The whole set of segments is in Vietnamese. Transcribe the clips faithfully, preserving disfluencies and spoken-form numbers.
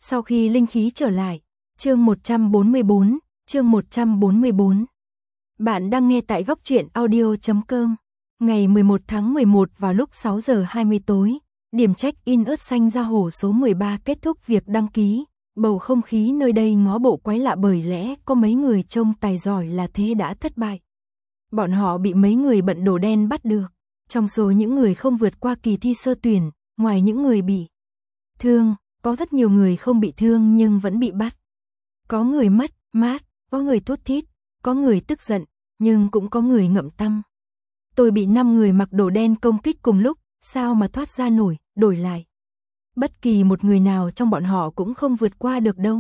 Sau khi linh khí trở lại, chương một trăm bốn mươi bốn, chương một trăm bốn mươi bốn. Bạn đang nghe tại góc truyện audio chấm com. Ngày mười một tháng mười một vào lúc sáu giờ hai mươi tối, điểm check-in ớt xanh Gia Hồ số mười ba kết thúc việc đăng ký. Bầu không khí nơi đây ngó bộ quái lạ bởi lẽ có mấy người trông tài giỏi là thế đã thất bại. Bọn họ bị mấy người bận đồ đen bắt được. Trong số những người không vượt qua kỳ thi sơ tuyển, ngoài những người bị thương, có rất nhiều người không bị thương nhưng vẫn bị bắt. Có người mất, mát, có người thút thít, có người tức giận, nhưng cũng có người ngậm tăm. Tôi bị năm người mặc đồ đen công kích cùng lúc, sao mà thoát ra nổi, đổi lại. Bất kỳ một người nào trong bọn họ cũng không vượt qua được đâu.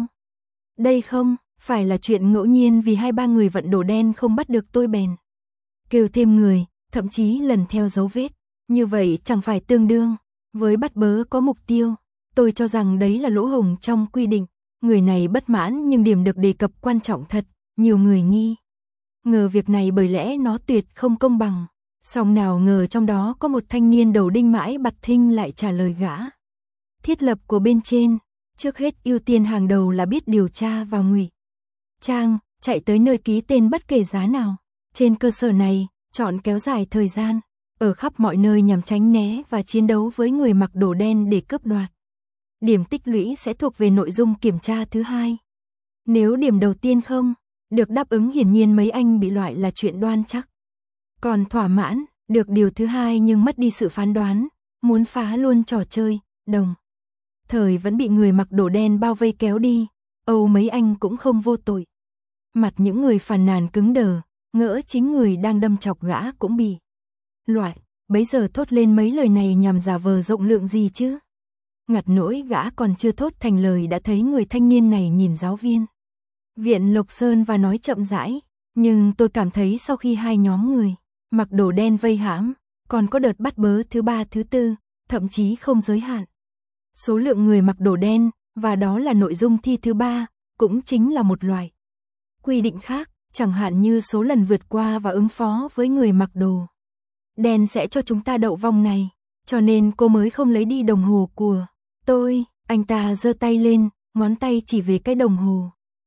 Đây không, phải là chuyện ngẫu nhiên vì hai ba người vận đồ đen không bắt được tôi bèn kêu thêm người, thậm chí lần theo dấu vết. Như vậy chẳng phải tương đương với bắt bớ có mục tiêu. Tôi cho rằng đấy là lỗ hổng trong quy định. Người này bất mãn nhưng điểm được đề cập quan trọng thật. Nhiều người nghi ngờ việc này bởi lẽ nó tuyệt không công bằng. Song nào ngờ trong đó có một thanh niên đầu đinh mãi bặt thinh lại trả lời gã. Thiết lập của bên trên, trước hết ưu tiên hàng đầu là biết điều tra và ngụy trang, chạy tới nơi ký tên bất kể giá nào. Trên cơ sở này, chọn kéo dài thời gian, ở khắp mọi nơi nhằm tránh né và chiến đấu với người mặc đồ đen để cướp đoạt. Điểm tích lũy sẽ thuộc về nội dung kiểm tra thứ hai. Nếu điểm đầu tiên không được đáp ứng hiển nhiên mấy anh bị loại là chuyện đoan chắc. Còn thỏa mãn, được điều thứ hai nhưng mất đi sự phán đoán, muốn phá luôn trò chơi, đồng thời vẫn bị người mặc đồ đen bao vây kéo đi. Âu mấy anh cũng không vô tội. Mặt những người phàn nàn cứng đờ, ngỡ chính người đang đâm chọc gã cũng bị loại, bấy giờ thốt lên mấy lời này nhằm giả vờ rộng lượng gì chứ. Ngặt nỗi gã còn chưa thốt thành lời đã thấy người thanh niên này nhìn giáo viên viện Lộc Sơn và nói chậm rãi. Nhưng tôi cảm thấy sau khi hai nhóm người mặc đồ đen vây hãm, còn có đợt bắt bớ thứ ba thứ tư, thậm chí không giới hạn số lượng người mặc đồ đen, và đó là nội dung thi thứ ba, cũng chính là một loại quy định khác, chẳng hạn như số lần vượt qua và ứng phó với người mặc đồ đen sẽ cho chúng ta đậu vòng này, cho nên cô mới không lấy đi đồng hồ của tôi. Anh ta giơ tay lên, ngón tay chỉ về cái đồng hồ.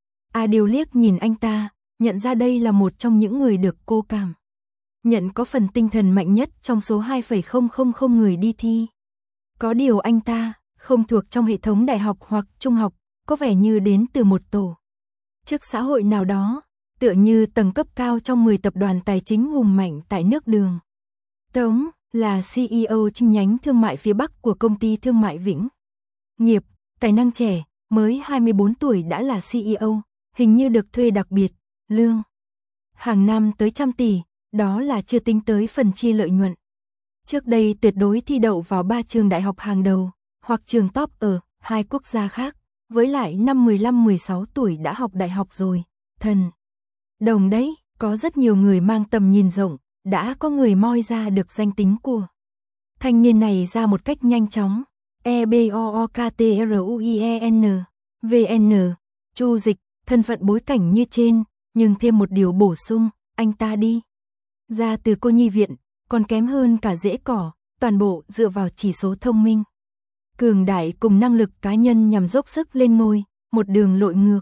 A Điều liếc nhìn anh ta, nhận ra đây là một trong những người được cô cảm nhận có phần tinh thần mạnh nhất trong số hai phẩy không không không người đi thi. Có điều anh ta không thuộc trong hệ thống đại học hoặc trung học, có vẻ như đến từ một tổ chức xã hội nào đó, tựa như tầng cấp cao trong mười tập đoàn tài chính hùng mạnh tại nước Đường. Tống là xê e ô chi nhánh thương mại phía Bắc của công ty thương mại Vĩnh Nghiệp, tài năng trẻ, mới hai mươi bốn tuổi đã là xê e ô, hình như được thuê đặc biệt, lương hàng năm tới trăm tỷ, đó là chưa tính tới phần chia lợi nhuận. Trước đây tuyệt đối thi đậu vào ba trường đại học hàng đầu, hoặc trường top ở hai quốc gia khác, với lại năm mười lăm mười sáu tuổi đã học đại học rồi. Thần đồng đấy, có rất nhiều người mang tầm nhìn rộng, đã có người moi ra được danh tính của thanh niên này ra một cách nhanh chóng. E B O O K T R U I E N V N, Chu Dịch, thân phận bối cảnh như trên, nhưng thêm một điều bổ sung, anh ta đi ra từ cô nhi viện, còn kém hơn cả rễ cỏ, toàn bộ dựa vào chỉ số thông minh cường đại cùng năng lực cá nhân nhằm dốc sức lên ngôi, một đường lội ngược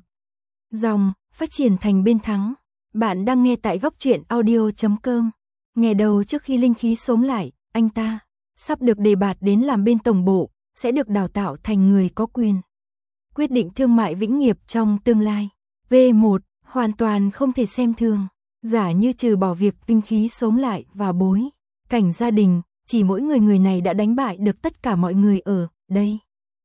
dòng, phát triển thành bên thắng. Bạn đang nghe tại góc truyện audio chấm com. Ngày đầu trước khi linh khí sống lại, anh ta sắp được đề bạt đến làm bên tổng bộ, sẽ được đào tạo thành người có quyền quyết định thương mại Vĩnh Nghiệp trong tương lai. V một, hoàn toàn không thể xem thường. Giả như trừ bỏ việc linh khí sống lại và bối cảnh gia đình, chỉ mỗi người người này đã đánh bại được tất cả mọi người ở đây.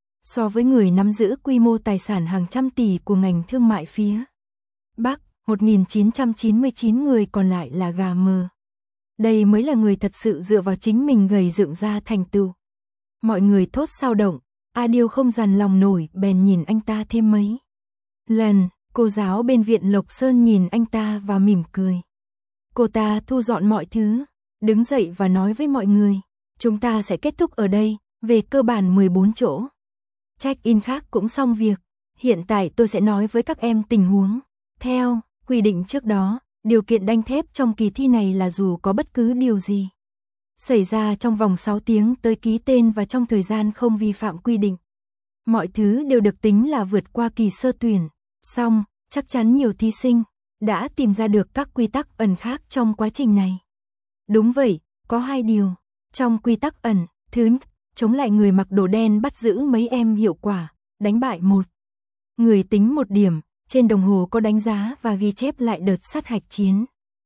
So với người nắm giữ quy mô tài sản hàng trăm tỷ của ngành thương mại phía Bắc, một nghìn chín trăm chín mươi chín người còn lại là gà mờ. Đây mới là người thật sự dựa vào chính mình gầy dựng ra thành tựu. Mọi người thốt sao động, A Điêu không dằn lòng nổi bèn nhìn anh ta thêm mấy lần. Cô giáo bên viện Lộc Sơn nhìn anh ta và mỉm cười. Cô ta thu dọn mọi thứ, đứng dậy và nói với mọi người, chúng ta sẽ kết thúc ở đây, về cơ bản mười bốn chỗ check-in khác cũng xong việc. Hiện tại tôi sẽ nói với các em tình huống. Theo quy định trước đó, điều kiện đanh thép trong kỳ thi này là dù có bất cứ điều gì xảy ra trong vòng sáu tiếng tới ký tên và trong thời gian không vi phạm quy định Mọi thứ đều được tính là vượt qua kỳ sơ tuyển. Xong, chắc chắn nhiều thí sinh đã tìm ra được các quy tắc ẩn khác trong quá trình này. Đúng vậy, có hai điều. Trong quy tắc ẩn, thứ nhất, chống lại người mặc đồ đen bắt giữ mấy em hiệu quả, đánh bại một người tính một điểm, trên đồng hồ có đánh giá và ghi chép lại đợt sát hạch chiến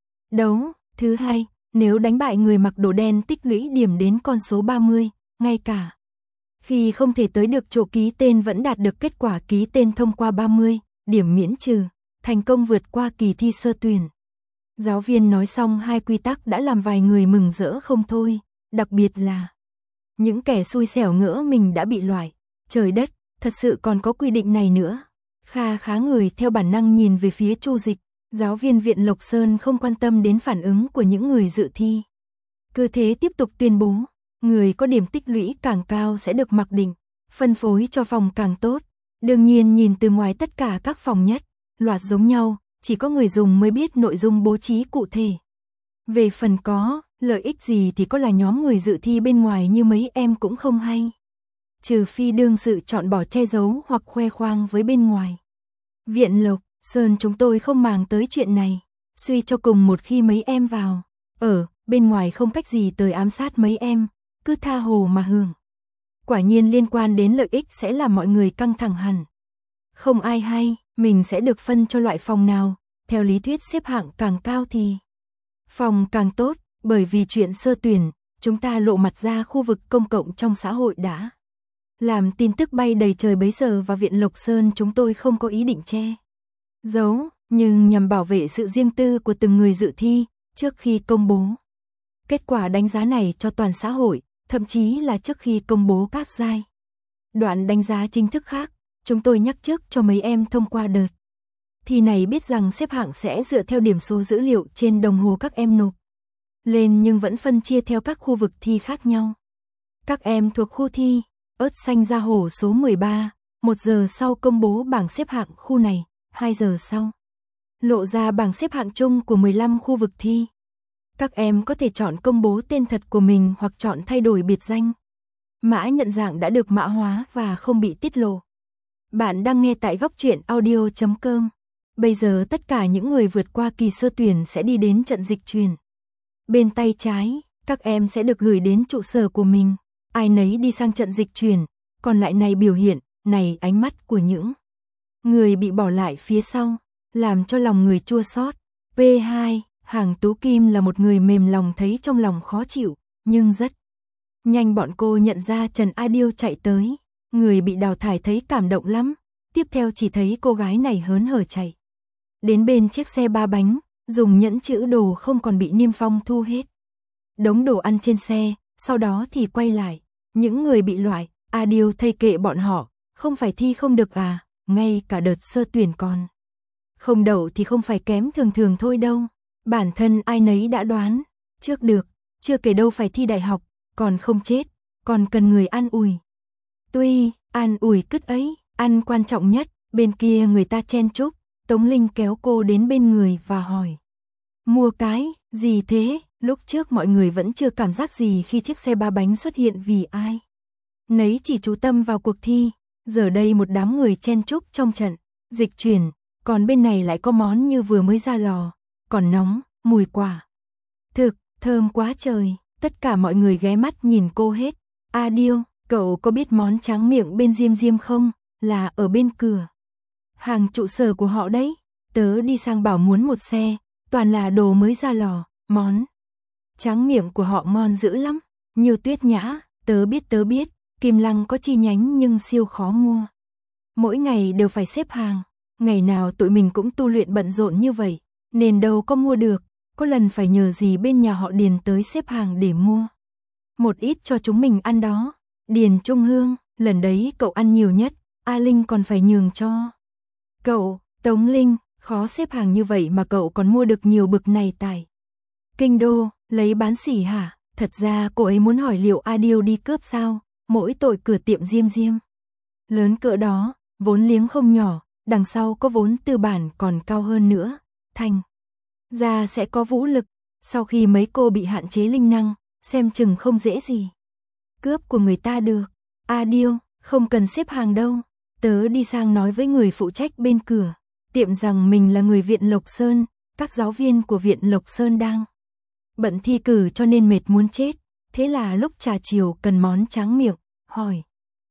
đấu. Thứ hai, nếu đánh bại người mặc đồ đen tích lũy điểm đến con số ba mươi, ngay cả khi không thể tới được chỗ ký tên vẫn đạt được kết quả ký tên thông qua ba mươi, điểm miễn trừ, thành công vượt qua kỳ thi sơ tuyển. Giáo viên nói xong hai quy tắc đã làm vài người mừng rỡ không thôi, đặc biệt là những kẻ xui xẻo ngỡ mình đã bị loại. Trời đất, thật sự còn có quy định này nữa. Kha khá người theo bản năng nhìn về phía Chu Dịch, giáo viên viện Lộc Sơn không quan tâm đến phản ứng của những người dự thi. Cứ thế tiếp tục tuyên bố, người có điểm tích lũy càng cao sẽ được mặc định, phân phối cho phòng càng tốt. Đương nhiên nhìn từ ngoài tất cả các phòng nhất, loạt giống nhau, chỉ có người dùng mới biết nội dung bố trí cụ thể. Về phần có lợi ích gì thì có là nhóm người dự thi bên ngoài như mấy em cũng không hay. Trừ phi đương sự chọn bỏ che giấu hoặc khoe khoang với bên ngoài. Viện Lộc Sơn chúng tôi không màng tới chuyện này. Suy cho cùng một khi mấy em vào ở bên ngoài không cách gì tới ám sát mấy em, cứ tha hồ mà hưởng. Quả nhiên liên quan đến lợi ích sẽ làm mọi người căng thẳng hẳn. Không ai hay, mình sẽ được phân cho loại phòng nào, theo lý thuyết xếp hạng càng cao thì phòng càng tốt, bởi vì chuyện sơ tuyển, chúng ta lộ mặt ra khu vực công cộng trong xã hội đã làm tin tức bay đầy trời bấy giờ và viện Lộc Sơn chúng tôi không có ý định che giấu, nhưng nhằm bảo vệ sự riêng tư của từng người dự thi, trước khi công bố kết quả đánh giá này cho toàn xã hội, thậm chí là trước khi công bố các giai đoạn đánh giá chính thức khác, chúng tôi nhắc trước cho mấy em thông qua đợt thi này biết rằng xếp hạng sẽ dựa theo điểm số dữ liệu trên đồng hồ các em nộp lên nhưng vẫn phân chia theo các khu vực thi khác nhau. Các em thuộc khu thi ớt xanh ra hổ số mười ba, một giờ sau công bố bảng xếp hạng khu này, hai giờ sau lộ ra bảng xếp hạng chung của mười lăm khu vực thi. Các em có thể chọn công bố tên thật của mình hoặc chọn thay đổi biệt danh. Mã nhận dạng đã được mã hóa và không bị tiết lộ. Bạn đang nghe tại góc truyện audio chấm com. Bây giờ tất cả những người vượt qua kỳ sơ tuyển sẽ đi đến trận dịch truyền. Bên tay trái, các em sẽ được gửi đến trụ sở của mình. Ai nấy đi sang trận dịch truyền, còn lại này biểu hiện, này ánh mắt của những người bị bỏ lại phía sau, làm cho lòng người chua xót. P hai, Hàng Tú Kim là một người mềm lòng thấy trong lòng khó chịu, nhưng rất nhanh bọn cô nhận ra Trần A Điêu chạy tới. Người bị đào thải thấy cảm động lắm, tiếp theo chỉ thấy cô gái này hớn hở chạy đến bên chiếc xe ba bánh, dùng nhẫn chữ đồ không còn bị Niêm Phong thu hết đống đồ ăn trên xe, sau đó thì quay lại. Những người bị loại, A Điêu thây kệ bọn họ, không phải thi không được à, ngay cả đợt sơ tuyển còn không đậu thì không phải kém thường thường thôi đâu. Bản thân ai nấy đã đoán trước được, chưa kể đâu phải thi đại học, còn không chết, còn cần người an ủi. Tuy, an ủi cứt ấy, ăn quan trọng nhất, bên kia người ta chen chúc, Tống Linh kéo cô đến bên người và hỏi. Mua cái, gì thế? Lúc trước mọi người vẫn chưa cảm giác gì khi chiếc xe ba bánh xuất hiện vì ai nấy chỉ chú tâm vào cuộc thi, giờ đây một đám người chen chúc trong trận dịch chuyển, còn bên này lại có món như vừa mới ra lò, còn nóng, mùi quả thực, thơm quá trời, tất cả mọi người ghé mắt nhìn cô hết. A Điêu, cậu có biết món tráng miệng bên Diêm Diêm không? Là ở bên cửa hàng trụ sở của họ đấy, tớ đi sang bảo muốn một xe, toàn là đồ mới ra lò, món tráng miệng của họ ngon dữ lắm. Nhiều Tuyết Nhã, tớ biết tớ biết, Kim Lăng có chi nhánh nhưng siêu khó mua. Mỗi ngày đều phải xếp hàng, ngày nào tụi mình cũng tu luyện bận rộn như vậy, nên đâu có mua được, có lần phải nhờ gì bên nhà họ Điền tới xếp hàng để mua một ít cho chúng mình ăn đó. Điền Trung Hương, lần đấy cậu ăn nhiều nhất, A Linh còn phải nhường cho cậu. Tống Linh, khó xếp hàng như vậy mà cậu còn mua được nhiều bực này tại Kinh Đô, lấy bán sỉ hả? Thật ra cô ấy muốn hỏi liệu A Điêu đi cướp sao, mỗi tội cửa tiệm Diêm Diêm lớn cỡ đó, vốn liếng không nhỏ, đằng sau có vốn tư bản còn cao hơn nữa, thành ra sẽ có vũ lực. Sau khi mấy cô bị hạn chế linh năng, xem chừng không dễ gì cướp của người ta được. A Điêu, Không cần xếp hàng đâu. Tớ đi sang nói với người phụ trách bên cửa tiệm rằng mình là người viện Lộc Sơn, các giáo viên của viện Lộc Sơn đang bận thi cử cho nên mệt muốn chết. Thế là lúc trà chiều cần món tráng miệng, hỏi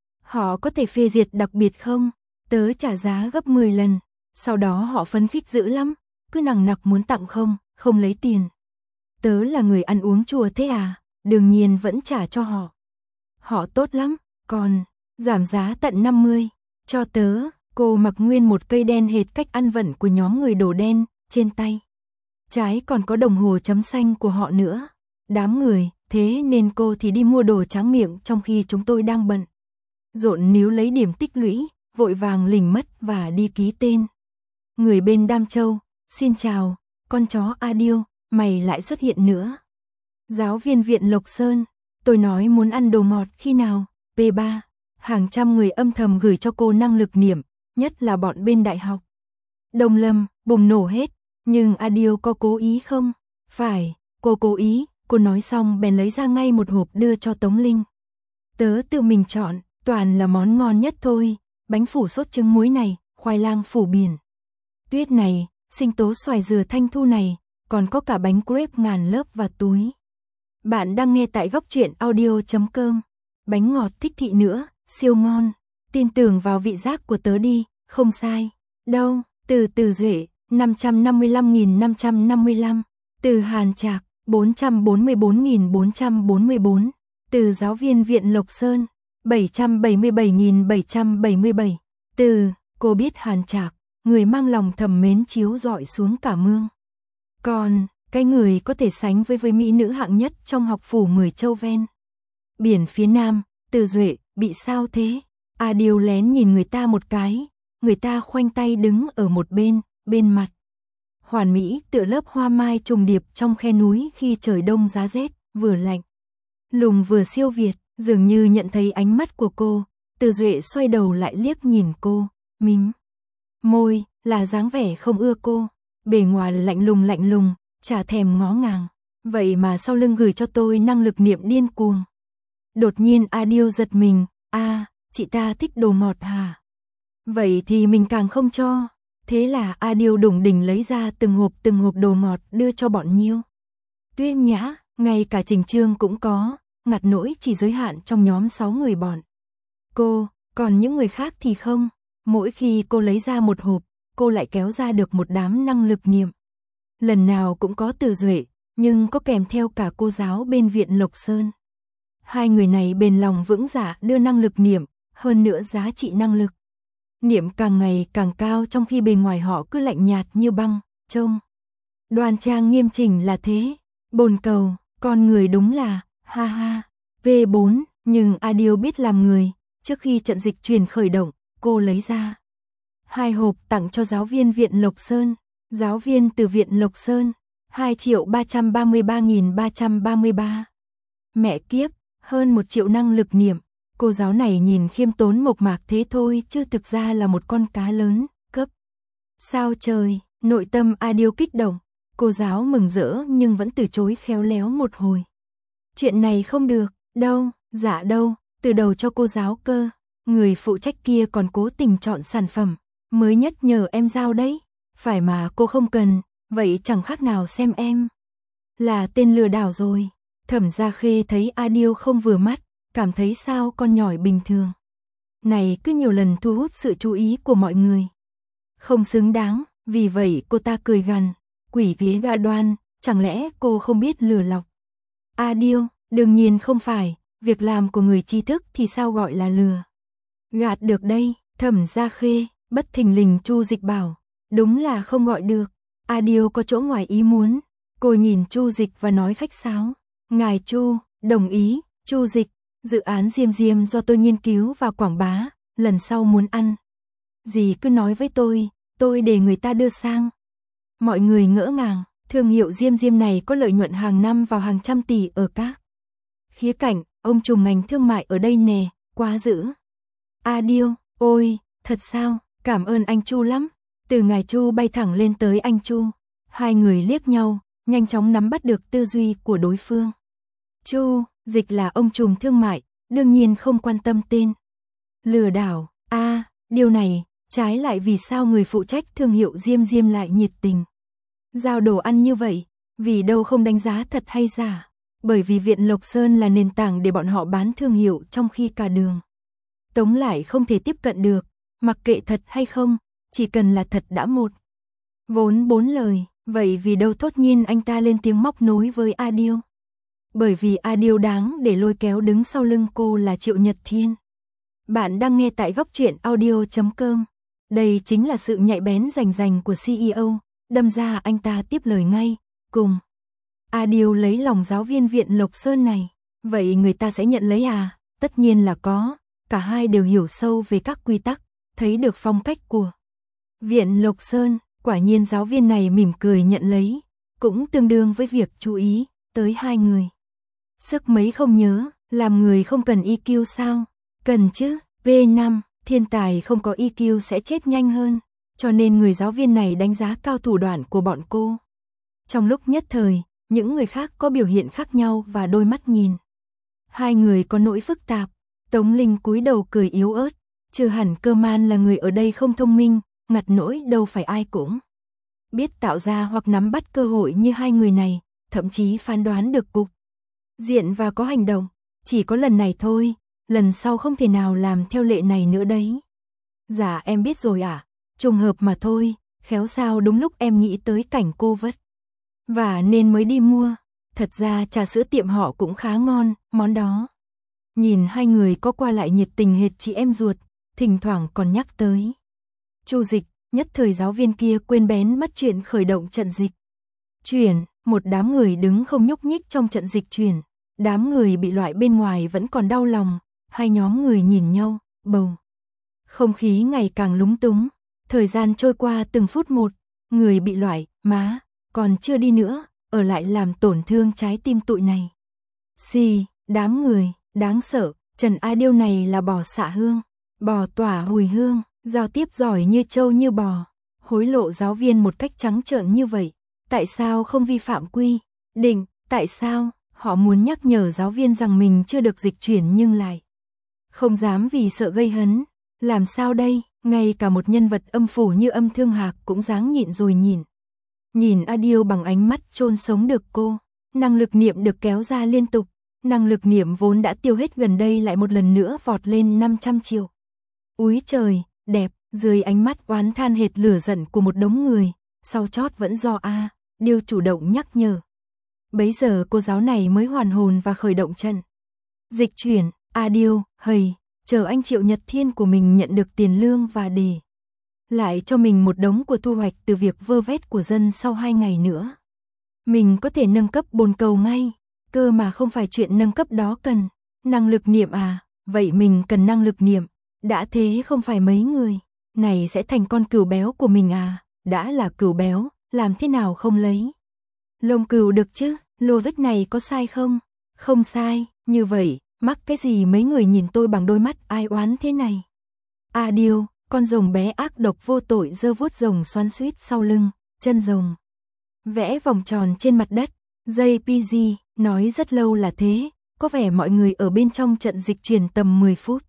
họ có thể phê duyệt đặc biệt không? Tớ trả giá gấp mười lần, sau đó họ phấn khích dữ lắm, cứ nằng nặc muốn tặng không, không lấy tiền. Tớ là người ăn uống chùa thế à, đương nhiên vẫn trả cho họ. Họ tốt lắm, còn giảm giá tận năm mươi cho tớ. Cô mặc nguyên một cây đen hệt cách ăn vận của nhóm người đồ đen, trên tay trái còn có đồng hồ chấm xanh của họ nữa. Đám người, thế nên cô thì đi mua đồ tráng miệng trong khi chúng tôi đang bận rộn níu lấy điểm tích lũy, vội vàng lỉnh mất và đi ký tên. Người bên Đam Châu, xin chào, con chó A Điêu, mày lại xuất hiện nữa. Giáo viên viện Lộc Sơn, tôi nói muốn ăn đồ ngọt khi nào, P ba. Hàng trăm người âm thầm gửi cho cô năng lực niệm, nhất là bọn bên đại học Đông Lâm, bùng nổ hết. Nhưng A Điêu có cố ý không? Phải, cô cố ý. Cô nói xong bèn lấy ra ngay một hộp đưa cho Tống Linh. Tớ tự mình chọn, toàn là món ngon nhất thôi. Bánh phủ sốt trứng muối này, khoai lang phủ biển tuyết này, sinh tố xoài dừa thanh thu này, còn có cả bánh crepe ngàn lớp và túi. Bạn đang nghe tại góc truyện audio chấm com. Bánh ngọt thích thị nữa, siêu ngon. Tin tưởng vào vị giác của tớ đi, không sai. Đâu, từ Từ Duệ, năm trăm năm mươi lăm nghìn năm trăm năm mươi lăm. Từ Hàn Trạc, bốn trăm bốn mươi bốn nghìn bốn trăm bốn mươi bốn. Từ giáo viên viện Lộc Sơn, bảy trăm bảy mươi bảy nghìn bảy trăm bảy mươi bảy. Từ, cô biết Hàn Trạc, người mang lòng thầm mến chiếu rọi xuống cả mương. Còn, cái người có thể sánh với với mỹ nữ hạng nhất trong học phủ mười châu ven biển phía Nam, Từ Duệ, bị sao thế? A Điêu lén nhìn người ta một cái, người ta khoanh tay đứng ở một bên, bên mặt hoàn mỹ tựa lớp hoa mai trùng điệp trong khe núi khi trời đông giá rét, vừa lạnh lùng vừa siêu việt. Dường như nhận thấy ánh mắt của cô, Từ Duệ xoay đầu lại liếc nhìn cô, mím môi, là dáng vẻ không ưa cô. Bề ngoài lạnh lùng lạnh lùng, chả thèm ngó ngàng. Vậy mà sau lưng gửi cho tôi năng lực niệm điên cuồng. Đột nhiên A Điêu giật mình, a à, chị ta thích đồ ngọt hả? Vậy thì mình càng không cho. Thế là A Điêu đủng đỉnh lấy ra từng hộp từng hộp đồ ngọt đưa cho bọn Nhiêu Tuyết Nhã, ngay cả Trình Trương cũng có, ngặt nỗi chỉ giới hạn trong nhóm sáu người bọn cô, còn những người khác thì không. Mỗi khi cô lấy ra một hộp, cô lại kéo ra được một đám năng lực niệm. Lần nào cũng có Từ Duệ, nhưng có kèm theo cả cô giáo bên viện Lộc Sơn. Hai người này bền lòng vững dạ đưa năng lực niệm, hơn nữa giá trị năng lực niệm càng ngày càng cao, trong khi bề ngoài họ cứ lạnh nhạt như băng, trông đoan trang nghiêm chỉnh là thế. Bồn cầu, con người đúng là, ha ha, V bốn, nhưng A Điêu biết làm người. Trước khi trận dịch truyền khởi động, cô lấy ra hai hộp tặng cho giáo viên viện Lộc Sơn. Giáo viên từ viện Lộc Sơn, hai triệu ba trăm ba mươi ba nghìn ba trăm ba mươi ba. Mẹ kiếp, hơn một triệu năng lực niệm. Cô giáo này nhìn khiêm tốn mộc mạc thế thôi chứ thực ra là một con cá lớn, cấp sao trời. Nội tâm A Điêu kích động. Cô giáo mừng rỡ nhưng vẫn từ chối khéo léo một hồi. Chuyện này không được, đâu, dạ đâu, từ đầu cho cô giáo cơ. Người phụ trách kia còn cố tình chọn sản phẩm mới nhất nhờ em giao đấy. Phải mà cô không cần, vậy chẳng khác nào xem em là tên lừa đảo rồi. Thẩm Gia Khê thấy A Điêu không vừa mắt, cảm thấy sao con nhỏi bình thường này cứ nhiều lần thu hút sự chú ý của mọi người, không xứng đáng. Vì vậy cô ta cười gằn, quỷ vía đa đoan, chẳng lẽ cô không biết lừa lọc? A Điêu, đương nhiên không phải, việc làm của người trí thức thì sao gọi là lừa gạt được đây? Thẩm Gia Khê bất thình lình Chu Dịch bảo, đúng là không gọi được. A Điêu có chỗ ngoài ý muốn, cô nhìn Chu Dịch và nói khách sáo, ngài Chu, đồng ý. Chu Dịch, dự án Diêm Diêm do tôi nghiên cứu và quảng bá, lần sau muốn ăn gì cứ nói với tôi, tôi để người ta đưa sang. Mọi người ngỡ ngàng, thương hiệu Diêm Diêm này có lợi nhuận hàng năm vào hàng trăm tỷ ở các khía cạnh, ông trùm ngành thương mại ở đây nè, quá dữ. A Điêu, ôi, thật sao, cảm ơn anh Chu lắm. Từ ngài Chu bay thẳng lên tới anh Chu. Hai người liếc nhau, nhanh chóng nắm bắt được tư duy của đối phương. Chu Dịch là ông trùm thương mại, đương nhiên không quan tâm tên Lừa đảo, a à, điều này, trái lại vì sao người phụ trách thương hiệu Diêm Diêm lại nhiệt tình. Giao đồ ăn như vậy, vì đâu không đánh giá thật hay giả. Bởi vì Viện Lộc Sơn là nền tảng để bọn họ bán thương hiệu trong khi cả đường Tống lại không thể tiếp cận được, mặc kệ thật hay không, chỉ cần là thật đã một. Vốn bốn lời, vậy vì đâu thốt nhiên anh ta lên tiếng móc nối với A Điêu. Bởi vì A Điêu đáng để lôi kéo đứng sau lưng cô là Triệu Nhật Thiên. Bạn đang nghe tại góc truyện audio chấm com. Đây chính là sự nhạy bén rành rành của xê e ô, đâm ra anh ta tiếp lời ngay, cùng. A Điêu lấy lòng giáo viên Viện Lộc Sơn này, vậy người ta sẽ nhận lấy à? Tất nhiên là có, cả hai đều hiểu sâu về các quy tắc, thấy được phong cách của Viện Lộc Sơn, quả nhiên giáo viên này mỉm cười nhận lấy, cũng tương đương với việc chú ý tới hai người. Sức mấy không nhớ, làm người không cần e quy sao? Cần chứ, V năm, thiên tài không có e quy sẽ chết nhanh hơn, cho nên người giáo viên này đánh giá cao thủ đoạn của bọn cô. Trong lúc nhất thời, những người khác có biểu hiện khác nhau và đôi mắt nhìn. Hai người có nỗi phức tạp, Tống Linh cúi đầu cười yếu ớt, trừ hẳn Cơ Man là người ở đây không thông minh, ngặt nỗi đâu phải ai cũng biết tạo ra hoặc nắm bắt cơ hội như hai người này, thậm chí phán đoán được cục diện và có hành động, chỉ có lần này thôi, lần sau không thể nào làm theo lệ này nữa đấy. Dạ em biết rồi ạ, à? Trùng hợp mà thôi, khéo sao đúng lúc em nghĩ tới cảnh cô vất và nên mới đi mua. Thật ra trà sữa tiệm họ cũng khá ngon, món đó. Nhìn hai người có qua lại nhiệt tình hệt chị em ruột, thỉnh thoảng còn nhắc tới Chu Dịch, nhất thời giáo viên kia quên bén mất chuyện khởi động trận dịch chuyển, một đám người đứng không nhúc nhích trong trận dịch chuyển, đám người bị loại bên ngoài vẫn còn đau lòng, hai nhóm người nhìn nhau, bầu không khí ngày càng lúng túng, thời gian trôi qua từng phút một, người bị loại, má, còn chưa đi nữa, ở lại làm tổn thương trái tim tụi này. Xì, đám người, đáng sợ, Trần A Điêu này là bò xạ hương, bò tỏa hùi hương, giao tiếp giỏi như trâu như bò, hối lộ giáo viên một cách trắng trợn như vậy, tại sao không vi phạm quy định, tại sao họ muốn nhắc nhở giáo viên rằng mình chưa được dịch chuyển nhưng lại không dám vì sợ gây hấn, làm sao đây, ngay cả một nhân vật âm phủ như Âm Thương Hạc cũng dáng nhịn rồi nhìn. Nhìn A Điêu bằng ánh mắt chôn sống được cô, năng lực niệm được kéo ra liên tục, năng lực niệm vốn đã tiêu hết gần đây lại một lần nữa vọt lên năm trăm triệu. Úi trời, đẹp, dưới ánh mắt oán than hệt lửa giận của một đống người, sau chót vẫn do A Điêu chủ động nhắc nhở. Bấy giờ cô giáo này mới hoàn hồn và khởi động trận dịch chuyển. A Điêu, hầy, chờ anh Triệu Nhật Thiên của mình nhận được tiền lương và để lại cho mình một đống của thu hoạch từ việc vơ vét của dân sau hai ngày nữa. Mình có thể nâng cấp bồn cầu ngay, cơ mà không phải chuyện nâng cấp đó cần năng lực niệm à, vậy mình cần năng lực niệm, đã thế không phải mấy người, này sẽ thành con cừu béo của mình à, đã là cừu béo, làm thế nào không lấy lông cừu được chứ, logic này có sai không? Không sai, như vậy, mắc cái gì mấy người nhìn tôi bằng đôi mắt ai oán thế này? A Điêu, con rồng bé ác độc vô tội giơ vuốt rồng xoắn xuýt sau lưng, chân rồng vẽ vòng tròn trên mặt đất. gi pê giê nói rất lâu là thế, có vẻ mọi người ở bên trong trận dịch chuyển tầm mười phút.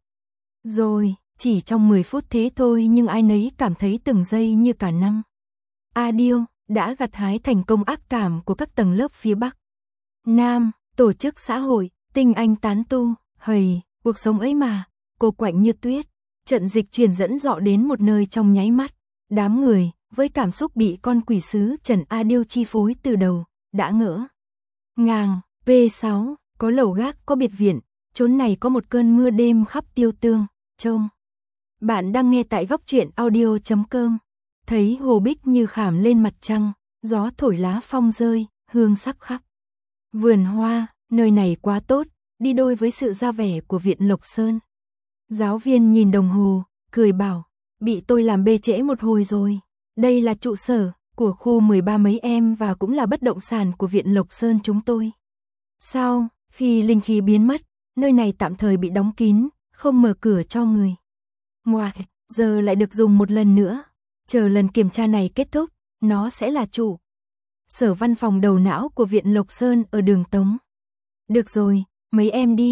Rồi, chỉ trong mười phút thế thôi nhưng ai nấy cảm thấy từng giây như cả năm. A Điêu đã gặt hái thành công ác cảm của các tầng lớp phía Bắc Nam, tổ chức xã hội, tinh anh tán tu, hầy, cuộc sống ấy mà, cô quạnh như tuyết. Trận dịch chuyển dẫn dọ đến một nơi trong nháy mắt, đám người, với cảm xúc bị con quỷ sứ Trần A Điêu chi phối từ đầu, đã ngỡ ngàng. P sáu, có lầu gác, có biệt viện, chốn này có một cơn mưa đêm khắp tiêu tương, trông. Bạn đang nghe tại góc truyện audio chấm com. Thấy hồ bích như khảm lên mặt trăng, gió thổi lá phong rơi, hương sắc khắp vườn hoa, nơi này quá tốt, đi đôi với sự ra vẻ của Viện Lộc Sơn. Giáo viên nhìn đồng hồ, cười bảo, bị tôi làm bê trễ một hồi rồi. Đây là trụ sở của khu mười ba mấy em và cũng là bất động sản của Viện Lộc Sơn chúng tôi. Sau, khi linh khí biến mất, nơi này tạm thời bị đóng kín, không mở cửa cho người ngoài, giờ lại được dùng một lần nữa. Chờ lần kiểm tra này kết thúc, nó sẽ là trụ sở văn phòng đầu não của Viện Lộc Sơn ở đường Tống. Được rồi, mấy em đi,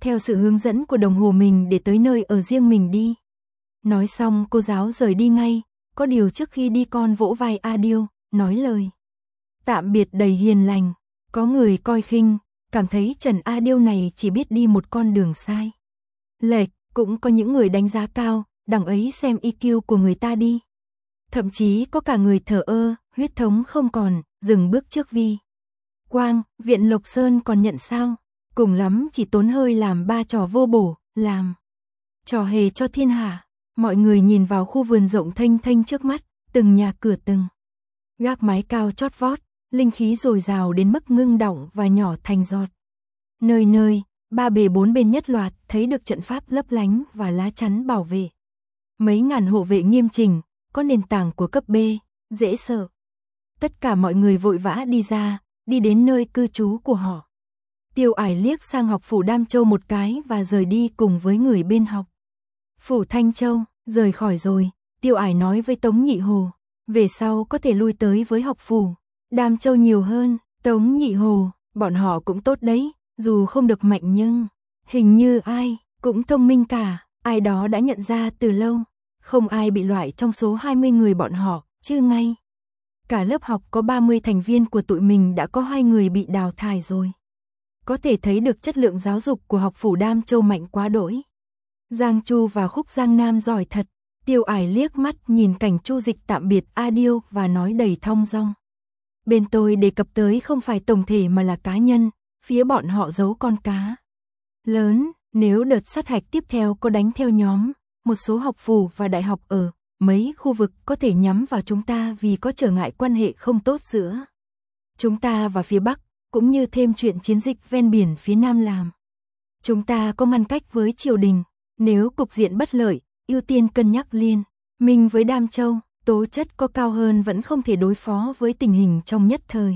theo sự hướng dẫn của đồng hồ mình để tới nơi ở riêng mình đi. Nói xong cô giáo rời đi ngay, có điều trước khi đi con vỗ vai Adil, nói lời tạm biệt đầy hiền lành. Có người coi khinh, cảm thấy Trần Adil này chỉ biết đi một con đường sai lệch, cũng có những người đánh giá cao, đằng ấy xem i kiu của người ta đi. Thậm chí có cả người thờ ơ, huyết thống không còn, dừng bước trước vi quang, viện Lộc Sơn còn nhận sao, cùng lắm chỉ tốn hơi làm ba trò vô bổ, làm trò hề cho thiên hạ. Mọi người nhìn vào khu vườn rộng thênh thênh trước mắt, từng nhà cửa từng gác mái cao chót vót, linh khí dồi dào đến mức ngưng đọng và nhỏ thành giọt. Nơi nơi, ba bề bốn bên nhất loạt, thấy được trận pháp lấp lánh và lá chắn bảo vệ. Mấy ngàn hộ vệ nghiêm chỉnh, có nền tảng của cấp B, dễ sợ. Tất cả mọi người vội vã đi ra, đi đến nơi cư trú của họ. Tiêu Ải liếc sang học phủ Đam Châu một cái và rời đi cùng với người bên học phủ Thanh Châu. Rời khỏi rồi, Tiêu Ải nói với Tống Nhị Hồ, về sau có thể lui tới với học phủ Đam Châu nhiều hơn. Tống Nhị Hồ, bọn họ cũng tốt đấy, dù không được mạnh nhưng hình như ai cũng thông minh cả, ai đó đã nhận ra từ lâu, không ai bị loại trong số hai mươi người bọn họ, chứ ngay cả lớp học có ba mươi thành viên của tụi mình đã có hai người bị đào thải rồi. Có thể thấy được chất lượng giáo dục của học phủ Đam Châu mạnh quá đỗi. Giang Chu và Khúc Giang Nam giỏi thật. Tiêu Ải liếc mắt nhìn cảnh Chu Dịch tạm biệt Adil và nói đầy thong dong. Bên tôi đề cập tới không phải tổng thể mà là cá nhân, phía bọn họ giấu con cá lớn, nếu đợt sát hạch tiếp theo có đánh theo nhóm, một số học phủ và đại học ở mấy khu vực có thể nhắm vào chúng ta vì có trở ngại quan hệ không tốt giữa chúng ta và phía Bắc, cũng như thêm chuyện chiến dịch ven biển phía Nam làm. Chúng ta có ngăn cách với triều đình, nếu cục diện bất lợi, ưu tiên cân nhắc liên minh với Đam Châu, tố chất có cao hơn vẫn không thể đối phó với tình hình trong nhất thời.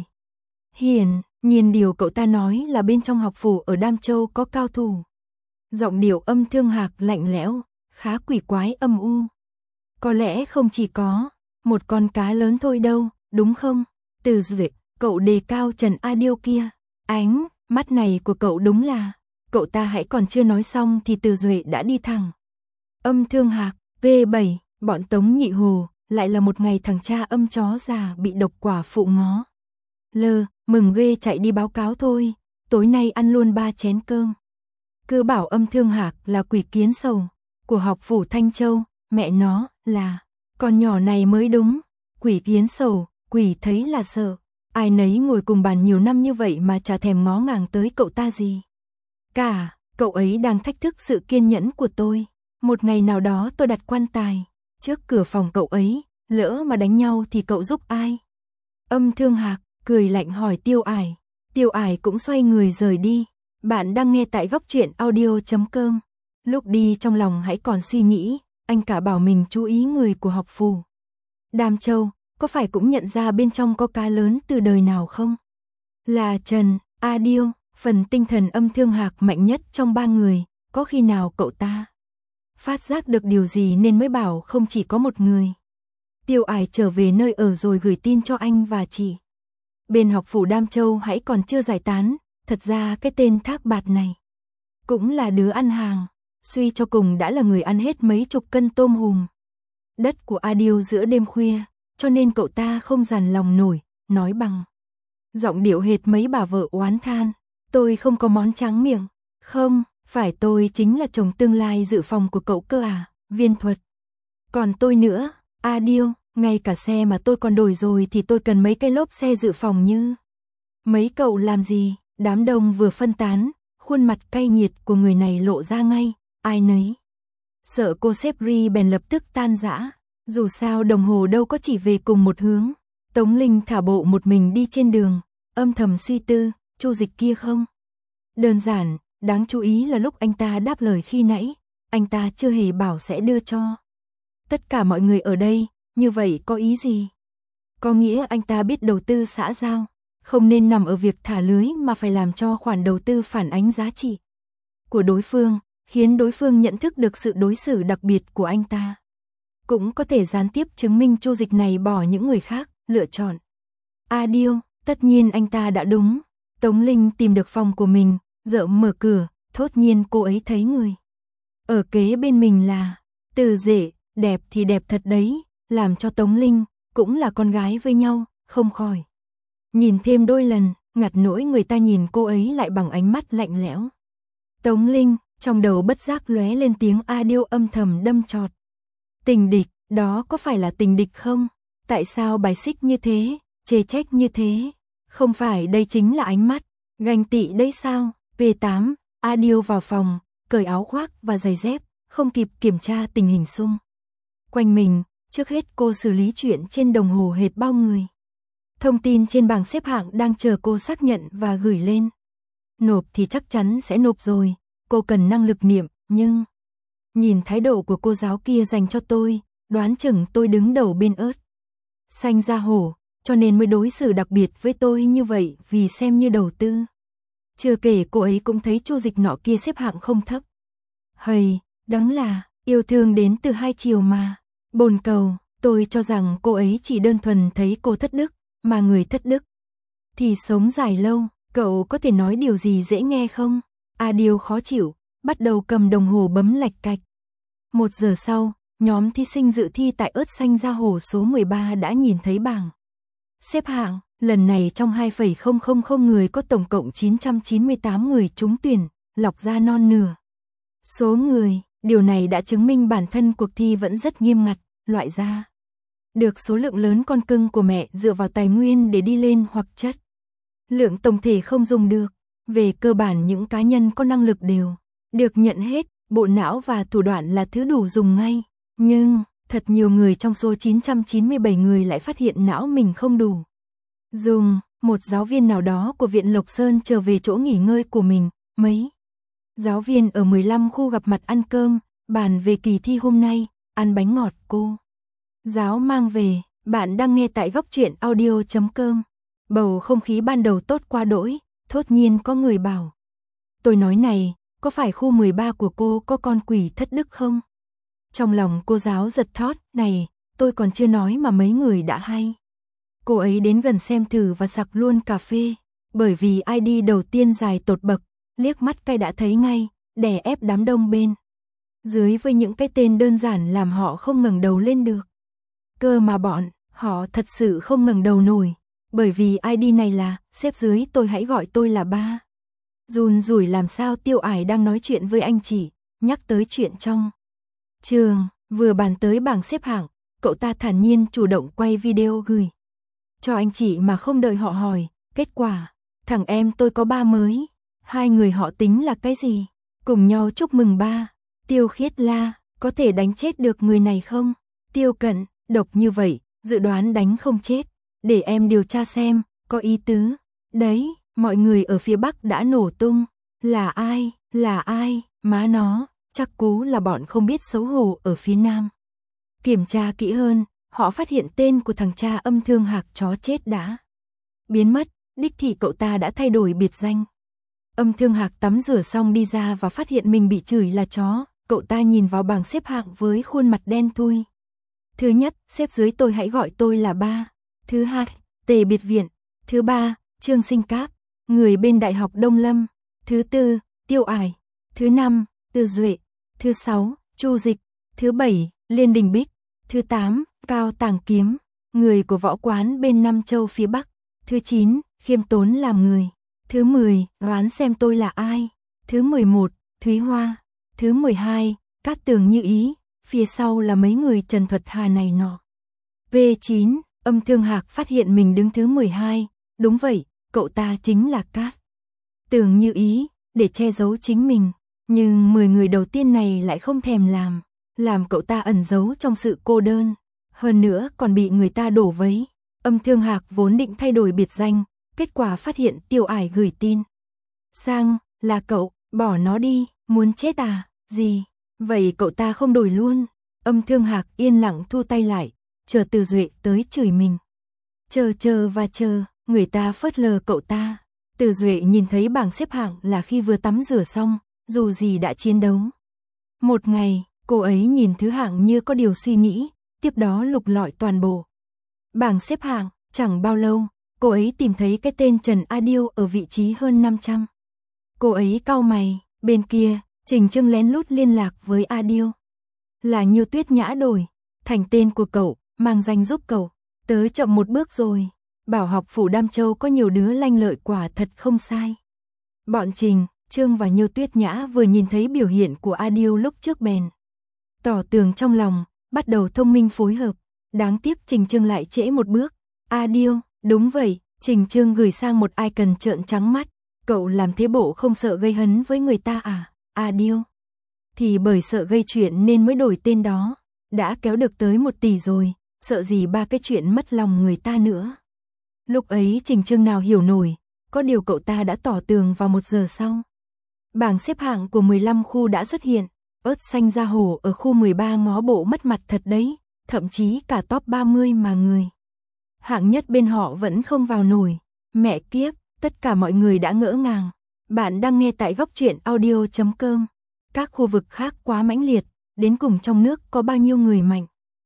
Hiển nhiên điều cậu ta nói là bên trong học phủ ở Đam Châu có cao thủ. Giọng điệu Âm Thương Hạc lạnh lẽo, khá quỷ quái âm u. Có lẽ không chỉ có một con cá lớn thôi đâu, đúng không? Từ Duệ, cậu đề cao Trần Adil kia. Ánh mắt này của cậu đúng là... Cậu ta hãy còn chưa nói xong thì Từ Duệ đã đi thẳng. Âm Thương Hạc, V bảy, bọn Tống Nhị Hồ, lại là một ngày thằng cha âm chó già bị độc quả phụ ngó. Lơ, mừng ghê chạy đi báo cáo thôi, tối nay ăn luôn ba chén cơm. Cứ bảo Âm Thương Hạc là quỷ kiến sầu của học phủ Thanh Châu, mẹ nó là con nhỏ này mới đúng. Quỷ kiến sầu, quỷ thấy là sợ. Ai nấy ngồi cùng bàn nhiều năm như vậy mà chả thèm ngó ngàng tới cậu ta gì cả, cậu ấy đang thách thức sự kiên nhẫn của tôi. Một ngày nào đó tôi đặt quan tài trước cửa phòng cậu ấy, lỡ mà đánh nhau thì cậu giúp ai? Âm Thương Hạc cười lạnh hỏi Tiêu Ải. Tiêu Ải cũng xoay người rời đi. Bạn đang nghe tại góc truyện audio chấm com. Lúc đi trong lòng hãy còn suy nghĩ, anh cả bảo mình chú ý người của học phủ Đam Châu, có phải cũng nhận ra bên trong có cá lớn từ đời nào không? Là Trần Adil. Phần tinh thần Âm Thương Hạc mạnh nhất trong ba người, có khi nào cậu ta phát giác được điều gì nên mới bảo không chỉ có một người. Tiêu Ải trở về nơi ở rồi gửi tin cho anh và chị. Bên học phủ Đam Châu hãy còn chưa giải tán, thật ra cái tên Thác Bạt này cũng là đứa ăn hàng, suy cho cùng đã là người ăn hết mấy chục cân tôm hùm đất của Adil giữa đêm khuya, cho nên cậu ta không dằn lòng nổi, nói bằng giọng điệu hệt mấy bà vợ oán than. Tôi không có món tráng miệng. Không, phải tôi chính là chồng tương lai dự phòng của cậu cơ à, Viên Thuật. Còn tôi nữa, Adil, ngay cả xe mà tôi còn đổi rồi thì tôi cần mấy cái lốp xe dự phòng như. Mấy cậu làm gì? Đám đông vừa phân tán, khuôn mặt cay nghiệt của người này lộ ra ngay, ai nấy sợ cô sếp Ri bèn lập tức tan rã. Dù sao đồng hồ đâu có chỉ về cùng một hướng. Tống Linh thả bộ một mình đi trên đường, âm thầm suy tư. Chu Dịch kia không đơn giản, đáng chú ý là lúc anh ta đáp lời khi nãy, anh ta chưa hề bảo sẽ đưa cho tất cả mọi người ở đây, như vậy có ý gì? Có nghĩa anh ta biết đầu tư xã giao, không nên nằm ở việc thả lưới mà phải làm cho khoản đầu tư phản ánh giá trị của đối phương, khiến đối phương nhận thức được sự đối xử đặc biệt của anh ta. Cũng có thể gián tiếp chứng minh Chu Dịch này bỏ những người khác, lựa chọn Adil, tất nhiên anh ta đã đúng. Tống Linh tìm được phòng của mình, dợ mở cửa, thốt nhiên cô ấy thấy người. Ở kế bên mình là Từ Duệ, đẹp thì đẹp thật đấy, làm cho Tống Linh, cũng là con gái với nhau, không khỏi. Nhìn thêm đôi lần, ngặt nỗi người ta nhìn cô ấy lại bằng ánh mắt lạnh lẽo. Tống Linh, trong đầu bất giác lóe lên tiếng A Điêu âm thầm đâm chọt. Tình địch, đó có phải là tình địch không? Tại sao bài xích như thế, chê trách như thế? Không phải đây chính là ánh mắt, ganh tị đấy sao? V tám, A Điêu vào phòng, cởi áo khoác và giày dép, không kịp kiểm tra tình hình xung quanh mình, trước hết cô xử lý chuyện trên đồng hồ hệt bao người. Thông tin trên bảng xếp hạng đang chờ cô xác nhận và gửi lên. Nộp thì chắc chắn sẽ nộp rồi, cô cần năng lực niệm, nhưng nhìn thái độ của cô giáo kia dành cho tôi, đoán chừng tôi đứng đầu bên ớt xanh da hổ, cho nên mới đối xử đặc biệt với tôi như vậy vì xem như đầu tư. Chưa kể cô ấy cũng thấy Chu Dịch nọ kia xếp hạng không thấp. Hầy, đáng là yêu thương đến từ hai chiều mà. Bồn cầu, tôi cho rằng cô ấy chỉ đơn thuần thấy cô thất đức, mà người thất đức thì sống dài lâu. Cậu có thể nói điều gì dễ nghe không? A Điêu khó chịu, bắt đầu cầm đồng hồ bấm lạch cạch. Một giờ sau, nhóm thí sinh dự thi tại ớt xanh da hổ số mười ba đã nhìn thấy bảng xếp hạng. Lần này trong hai phẩy không không không người có tổng cộng chín trăm chín mươi tám người trúng tuyển, lọc ra non nửa số người. Điều này đã chứng minh bản thân cuộc thi vẫn rất nghiêm ngặt, loại ra được số lượng lớn con cưng của mẹ dựa vào tài nguyên để đi lên hoặc chất lượng tổng thể không dùng được. Về cơ bản những cá nhân có năng lực đều được nhận hết, bộ não và thủ đoạn là thứ đủ dùng ngay. Nhưng, thật nhiều người trong số chín trăm chín mươi bảy người lại phát hiện não mình không đủ dùng. Một giáo viên nào đó của Viện Lộc Sơn trở về chỗ nghỉ ngơi của mình, mấy giáo viên ở mười lăm khu gặp mặt ăn cơm, bàn về kỳ thi hôm nay, ăn bánh ngọt cô giáo mang về. Bạn đang nghe tại góc truyện audio chấm com. Bầu không khí ban đầu tốt qua đỗi, thốt nhiên có người bảo. Tôi nói này, có phải khu mười ba của cô có con quỷ thất đức không? Trong lòng cô giáo giật thót, này, tôi còn chưa nói mà mấy người đã hay. Cô ấy đến gần xem thử và sặc luôn cà phê, bởi vì i đê đầu tiên dài tột bậc, liếc mắt cái đã thấy ngay, đè ép đám đông bên dưới với những cái tên đơn giản làm họ không ngẩng đầu lên được. Cơ mà bọn họ thật sự không ngẩng đầu nổi, bởi vì i đê này là, xếp dưới tôi hãy gọi tôi là ba. Run rủi làm sao Tiêu Ải đang nói chuyện với anh chị, nhắc tới chuyện trong trường, vừa bàn tới bảng xếp hạng, cậu ta thản nhiên chủ động quay video gửi cho anh chị mà không đợi họ hỏi. Kết quả, thằng em tôi có ba mới. Hai người họ tính là cái gì? Cùng nhau chúc mừng ba. Tiêu Khiết la, có thể đánh chết được người này không? Tiêu Cận, độc như vậy, dự đoán đánh không chết. Để em điều tra xem, có ý tứ. Đấy, mọi người ở phía Bắc đã nổ tung. Là ai? Là ai? Má nó, chắc cú là bọn không biết xấu hổ ở phía Nam. Kiểm tra kỹ hơn, họ phát hiện tên của thằng cha Âm Thương Hạc chó chết đã biến mất, đích thị cậu ta đã thay đổi biệt danh. Âm Thương Hạc tắm rửa xong đi ra và phát hiện mình bị chửi là chó, cậu ta nhìn vào bảng xếp hạng với khuôn mặt đen thui. Thứ nhất, xếp dưới tôi hãy gọi tôi là ba. Thứ hai, Tề Biệt Viện. Thứ ba, Trương Sinh Cáp, người bên Đại học Đông Lâm. Thứ tư, Tiêu Ải. Thứ năm, Từ Duệ. Thứ sáu, Chu Dịch. Thứ bảy, Liên Đình Bích. Thứ tám, Cao Tàng Kiếm, người của võ quán bên Nam Châu phía Bắc. Thứ chín, Khiêm Tốn làm người. Thứ mười, đoán xem tôi là ai. Thứ mười một, Thúy Hoa. Thứ mười hai, Cát Tường Như Ý. Phía sau là mấy người Trần Thuật Hà này nọ. V chín, Âm Thương Hạc phát hiện mình đứng thứ mười hai. Đúng vậy, cậu ta chính là Cát Tường Như Ý, để che giấu chính mình. Nhưng mười người đầu tiên này lại không thèm làm. Làm cậu ta ẩn giấu trong sự cô đơn. Hơn nữa còn bị người ta đổ vấy. Âm Thương Hạc vốn định thay đổi biệt danh, kết quả phát hiện Tiêu Ải gửi tin sang, là cậu, bỏ nó đi, muốn chết à, gì? Vậy cậu ta không đổi luôn. Âm Thương Hạc yên lặng thu tay lại, chờ Từ Duệ tới chửi mình. Chờ chờ và chờ, người ta phớt lờ cậu ta. Từ Duệ nhìn thấy bảng xếp hạng là khi vừa tắm rửa xong, dù gì đã chiến đấu một ngày. Cô ấy nhìn thứ hạng như có điều suy nghĩ, tiếp đó lục lọi toàn bộ bảng xếp hạng. Chẳng bao lâu, cô ấy tìm thấy cái tên Trần A Điêu ở vị trí hơn năm trăm. Cô ấy cau mày, Bên kia, Trình Trương lén lút liên lạc với A Điêu. Là Nhiêu Tuyết Nhã đổi thành tên của cậu, mang danh giúp cậu. Tớ chậm một bước rồi. Bảo học phủ Đam Châu có nhiều đứa lanh lợi quả thật không sai. Bọn Trình, Trương và Nhiêu Tuyết Nhã vừa nhìn thấy biểu hiện của A Điêu lúc trước bèn tỏ tường trong lòng, bắt đầu thông minh phối hợp. Đáng tiếc Trình Trương lại trễ một bước. A Điêu, đúng vậy, Trình Trương gửi sang một icon trợn trắng mắt. Cậu làm thế bộ không sợ gây hấn với người ta à? A Điêu. Thì bởi sợ gây chuyện nên mới đổi tên đó. Đã kéo được tới một tỷ rồi, sợ gì ba cái chuyện mất lòng người ta nữa. Lúc ấy Trình Trương nào hiểu nổi, có điều cậu ta đã tỏ tường vào một giờ sau. Bảng xếp hạng của mười lăm khu đã xuất hiện, ớt xanh da hổ ở khu mười ba ngó bộ mất mặt thật đấy, thậm chí cả top ba mươi mà người hạng nhất bên họ vẫn không vào nổi. Mẹ kiếp, tất cả mọi người đã ngỡ ngàng. Bạn đang nghe tại góc truyện audio chấm com. Các khu vực khác quá mãnh liệt, đến cùng trong nước có bao nhiêu người mạnh.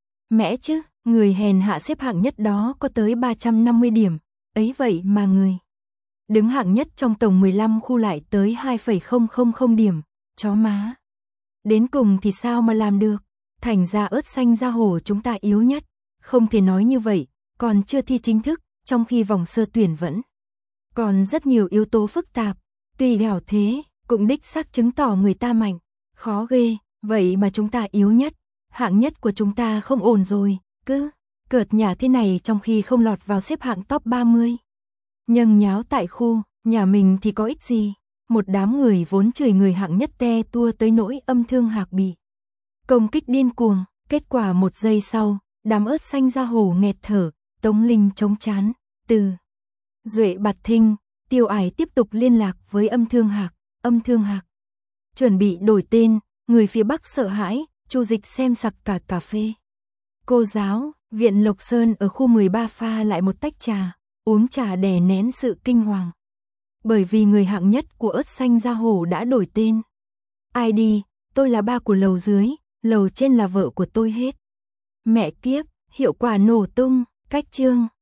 Mẹ chứ, người hèn hạ xếp hạng nhất đó có tới ba trăm năm mươi điểm, ấy vậy mà người đứng hạng nhất trong tổng mười lăm khu lại tới hai phẩy không không không điểm, chó má. Đến cùng thì sao mà làm được, thành ra ớt xanh da hổ chúng ta yếu nhất, không thể nói như vậy, còn chưa thi chính thức, trong khi vòng sơ tuyển vẫn còn rất nhiều yếu tố phức tạp, tuy hẻo thế, cũng đích xác chứng tỏ người ta mạnh, khó ghê, vậy mà chúng ta yếu nhất, hạng nhất của chúng ta không ổn rồi, cứ cợt nhả thế này trong khi không lọt vào xếp hạng top ba mươi. Nhưng nháo tại khu, nhà mình thì có ích gì, một đám người vốn chửi người hạng nhất te tua tới nỗi Âm Thương Hạc bị công kích điên cuồng, kết quả một giây sau, đám ớt xanh da hổ nghẹt thở, Tống Linh chống chán, từ Duệ Bạt Thinh, Tiêu Ải tiếp tục liên lạc với Âm Thương Hạc, Âm Thương Hạc chuẩn bị đổi tên, người phía Bắc sợ hãi, Chu Dịch xem sặc cả cà phê. Cô giáo, viện Lộc Sơn ở khu mười ba pha lại một tách trà, uống trà đè nén sự kinh hoàng. Bởi vì người hạng nhất của ớt xanh da hổ đã đổi tên. ai đi, tôi là ba của lầu dưới, lầu trên là vợ của tôi hết. Mẹ kiếp, hiệu quả nổ tung, cách chương.